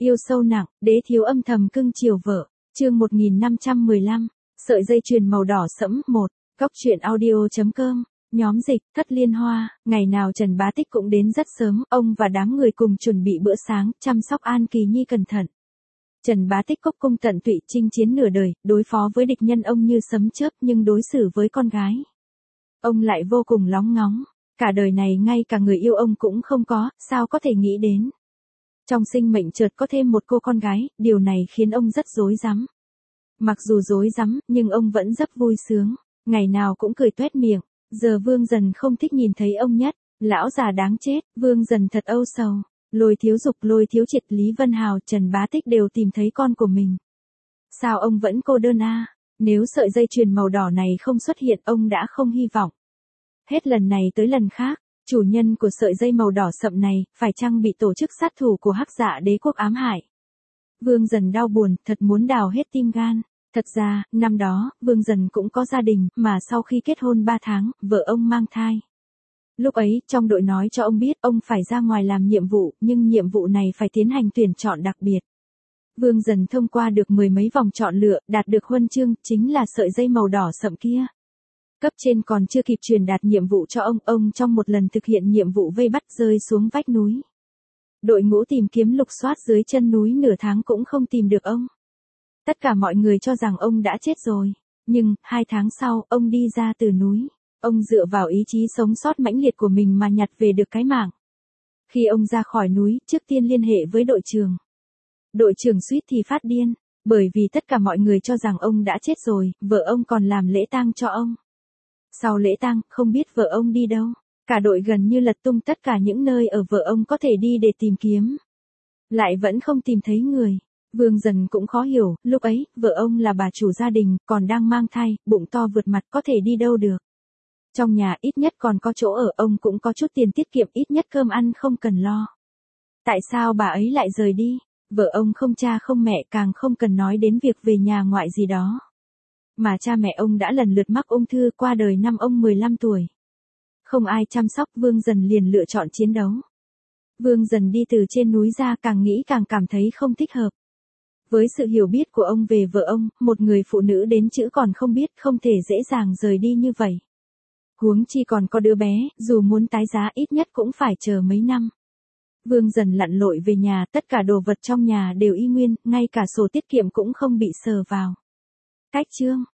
Yêu sâu nặng, đế thiếu âm thầm cưng chiều vợ. Chương 1515, sợi dây chuyền màu đỏ sẫm 1, Cóc truyện audio.com, nhóm dịch, Thất Liên Hoa, ngày nào Trần Bá Tích cũng đến rất sớm, ông và đám người cùng chuẩn bị bữa sáng, chăm sóc An Kỳ Nhi cẩn thận. Trần Bá Tích cốc cung tận tụy chinh chiến nửa đời, đối phó với địch nhân ông như sấm chớp nhưng đối xử với con gái. Ông lại vô cùng lóng ngóng, cả đời này ngay cả người yêu ông cũng không có, sao có thể nghĩ đến. Trong sinh mệnh chợt có thêm một cô con gái, điều này khiến ông rất rối rắm. Mặc dù rối rắm, nhưng ông vẫn rất vui sướng, ngày nào cũng cười toét miệng. Giờ Vương Dần không thích nhìn thấy ông nhất, lão già đáng chết, Vương Dần thật âu sầu. Lôi Thiếu Dục, Lôi Thiếu Triệt, Lý Vân Hào, Trần Bá Tích đều tìm thấy con của mình. Sao ông vẫn cô đơn à? Nếu sợi dây chuyền màu đỏ này không xuất hiện, ông đã không hy vọng. Hết lần này tới lần khác, chủ nhân của sợi dây màu đỏ sậm này, phải chăng bị tổ chức sát thủ của Hắc Dạ Đế quốc ám hại? Vương Dần đau buồn, thật muốn đào hết tim gan. Thật ra, năm đó, Vương Dần cũng có gia đình, mà sau khi kết hôn 3 tháng, vợ ông mang thai. Lúc ấy, trong đội nói cho ông biết, ông phải ra ngoài làm nhiệm vụ, nhưng nhiệm vụ này phải tiến hành tuyển chọn đặc biệt. Vương Dần thông qua được 10 mấy vòng chọn lựa, đạt được huân chương, chính là sợi dây màu đỏ sậm kia. Cấp trên còn chưa kịp truyền đạt nhiệm vụ cho ông trong một lần thực hiện nhiệm vụ vây bắt rơi xuống vách núi. Đội ngũ tìm kiếm lục soát dưới chân núi nửa tháng cũng không tìm được ông. Tất cả mọi người cho rằng ông đã chết rồi. Nhưng, 2 tháng sau, ông đi ra từ núi. Ông dựa vào ý chí sống sót mãnh liệt của mình mà nhặt về được cái mạng. Khi ông ra khỏi núi, trước tiên liên hệ với đội trưởng. Đội trưởng suýt thì phát điên, bởi vì tất cả mọi người cho rằng ông đã chết rồi, vợ ông còn làm lễ tang cho ông. Sau lễ tang, không biết vợ ông đi đâu. Cả đội gần như lật tung tất cả những nơi ở vợ ông có thể đi để tìm kiếm. Lại vẫn không tìm thấy người. Vương Dần cũng khó hiểu, lúc ấy, vợ ông là bà chủ gia đình, còn đang mang thai, bụng to vượt mặt có thể đi đâu được. Trong nhà ít nhất còn có chỗ ở, ông cũng có chút tiền tiết kiệm, ít nhất cơm ăn không cần lo. Tại sao bà ấy lại rời đi? Vợ ông không cha không mẹ, càng không cần nói đến việc về nhà ngoại gì đó. Mà cha mẹ ông đã lần lượt mắc ung thư, qua đời năm ông 15 tuổi. Không ai chăm sóc, Vương Dần liền lựa chọn chiến đấu. Vương Dần đi từ trên núi ra, càng nghĩ càng cảm thấy không thích hợp. Với sự hiểu biết của ông về vợ ông, một người phụ nữ đến chữ còn không biết, không thể dễ dàng rời đi như vậy. Huống chi còn có đứa bé, dù muốn tái giá ít nhất cũng phải chờ mấy năm. Vương Dần lặn lội về nhà, tất cả đồ vật trong nhà đều y nguyên, ngay cả sổ tiết kiệm cũng không bị sờ vào. Cách chương